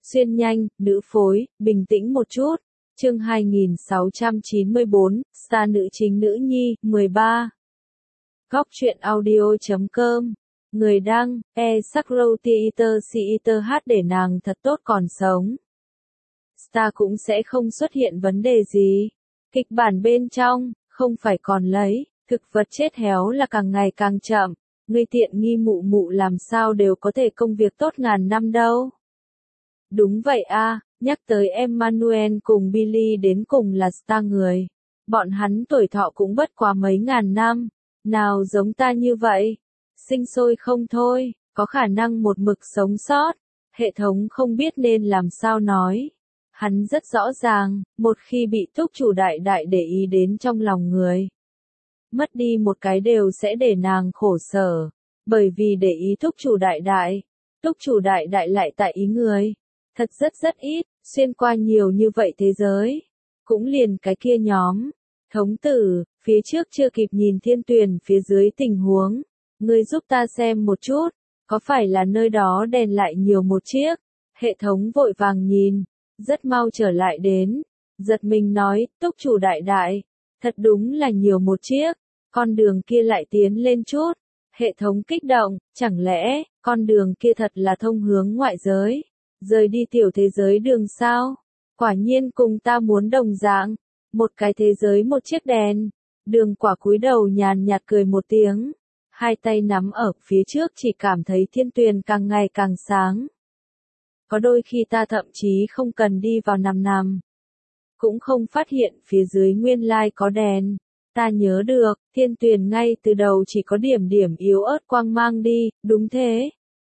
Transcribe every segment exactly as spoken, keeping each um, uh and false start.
Xuyên nhanh, nữ phối, bình tĩnh một chút. Chương hai nghìn sáu trăm chín mươi bốn, star nữ chính nữ nhi, mười ba. Góc truyện audio chấm com. Người đăng, e Sakro Theater Theater hát để nàng thật tốt còn sống. Star cũng sẽ không xuất hiện vấn đề gì. Kịch bản bên trong, không phải còn lấy, thực vật chết héo là càng ngày càng chậm. Ngươi tiện nghi mụ mụ làm sao đều có thể công việc tốt ngàn năm đâu. Đúng vậy a, nhắc tới Emmanuel cùng Billy đến cùng là star người. Bọn hắn tuổi thọ cũng bất quá mấy ngàn năm. Nào giống ta như vậy. Sinh sôi không thôi, có khả năng một mực sống sót. Hệ thống không biết nên làm sao nói. Hắn rất rõ ràng, một khi bị túc chủ đại đại để ý đến trong lòng người. Mất đi một cái đều sẽ để nàng khổ sở. Bởi vì để ý túc chủ đại đại. Túc chủ đại đại lại tại ý người. Thật rất rất ít, xuyên qua nhiều như vậy thế giới. Cũng liền cái kia nhóm. Thống tử, phía trước chưa kịp nhìn thiên tuyền phía dưới tình huống. Ngươi giúp ta xem một chút, có phải là nơi đó đèn lại nhiều một chiếc? Hệ thống vội vàng nhìn, rất mau trở lại đến. Giật mình nói, túc chủ đại đại, thật đúng là nhiều một chiếc. Con đường kia lại tiến lên chút. Hệ thống kích động, chẳng lẽ, con đường kia thật là thông hướng ngoại giới? Rời đi tiểu thế giới đường sao? Quả nhiên cùng ta muốn đồng dạng. Một cái thế giới một chiếc đèn. Đường quả cúi đầu nhàn nhạt cười một tiếng. Hai tay nắm ở phía trước chỉ cảm thấy thiên tuyền càng ngày càng sáng. Có đôi khi ta thậm chí không cần đi vào nằm nằm. Cũng không phát hiện phía dưới nguyên lai có đèn. Ta nhớ được, thiên tuyền ngay từ đầu chỉ có điểm điểm yếu ớt quang mang đi, đúng thế.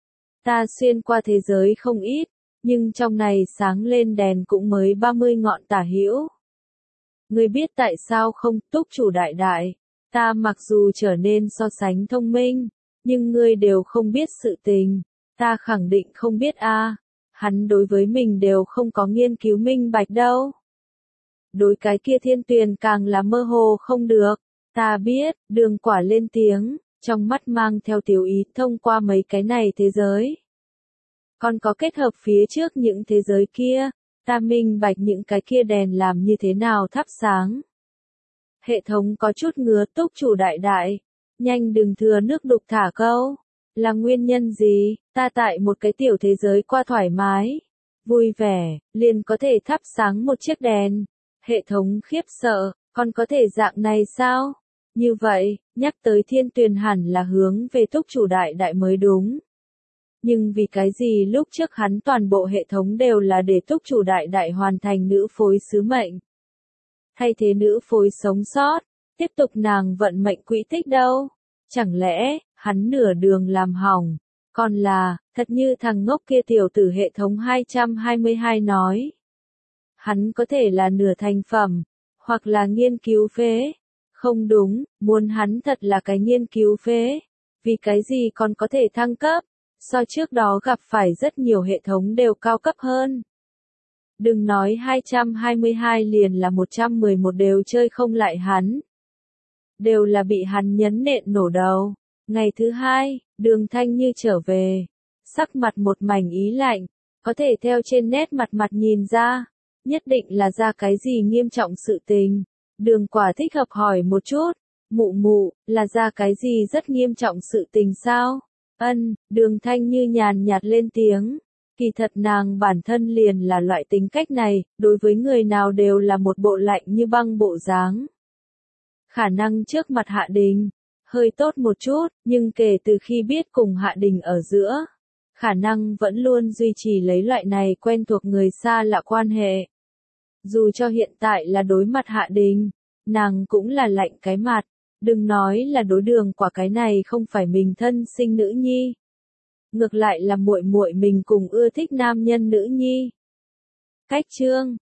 Ta xuyên qua thế giới không ít. Nhưng trong này sáng lên đèn cũng mới ba mươi ngọn tả hữu. Ngươi biết tại sao không, túc chủ đại đại, ta mặc dù trở nên so sánh thông minh, nhưng ngươi đều không biết sự tình, ta khẳng định không biết a. Hắn đối với mình đều không có nghiên cứu minh bạch đâu. Đối cái kia thiên tuyền càng là mơ hồ không được, ta biết, đường quả lên tiếng, trong mắt mang theo tiểu ý thông qua mấy cái này thế giới. Còn có kết hợp phía trước những thế giới kia, ta minh bạch những cái kia đèn làm như thế nào thắp sáng. Hệ thống có chút ngứa túc chủ đại đại, nhanh đừng thừa nước đục thả câu. Là nguyên nhân gì, ta tại một cái tiểu thế giới qua thoải mái, vui vẻ, liền có thể thắp sáng một chiếc đèn. Hệ thống khiếp sợ, còn có thể dạng này sao? Như vậy, nhắc tới thiên tuyền hẳn là hướng về túc chủ đại đại mới đúng. Nhưng vì cái gì lúc trước hắn toàn bộ hệ thống đều là để túc chủ đại đại hoàn thành nữ phối sứ mệnh. Thay thế nữ phối sống sót, tiếp tục nàng vận mệnh quỹ tích đâu. Chẳng lẽ, hắn nửa đường làm hỏng, còn là, thật như thằng ngốc kia tiểu tử hệ thống hai trăm hai mươi hai nói. Hắn có thể là nửa thành phẩm, hoặc là nghiên cứu phế. Không đúng, muốn hắn thật là cái nghiên cứu phế. Vì cái gì còn có thể thăng cấp? So trước đó gặp phải rất nhiều hệ thống đều cao cấp hơn. Đừng nói hai trăm hai mươi hai liền là một trăm mười một đều chơi không lại hắn. Đều là bị hắn nhấn nện nổ đầu. Ngày thứ hai, Đường Thanh Như trở về. Sắc mặt một mảnh ý lạnh. Có thể theo trên nét mặt mặt nhìn ra. Nhất định là ra cái gì nghiêm trọng sự tình. Đường Quả thích hợp hỏi một chút. Mụ mụ, là ra cái gì rất nghiêm trọng sự tình sao? Ân, Đường Thanh Như nhàn nhạt lên tiếng. Kỳ thật nàng bản thân liền là loại tính cách này, đối với người nào đều là một bộ lạnh như băng bộ dáng. Khả năng trước mặt Hạ Đình, hơi tốt một chút, nhưng kể từ khi biết cùng Hạ Đình ở giữa, khả năng vẫn luôn duy trì lấy loại này quen thuộc người xa lạ quan hệ. Dù cho hiện tại là đối mặt Hạ Đình, nàng cũng là lạnh cái mặt. Đừng nói là đối Đường Quả cái này không phải mình thân sinh nữ nhi. Ngược lại là muội muội mình cùng ưa thích nam nhân nữ nhi. Cách chương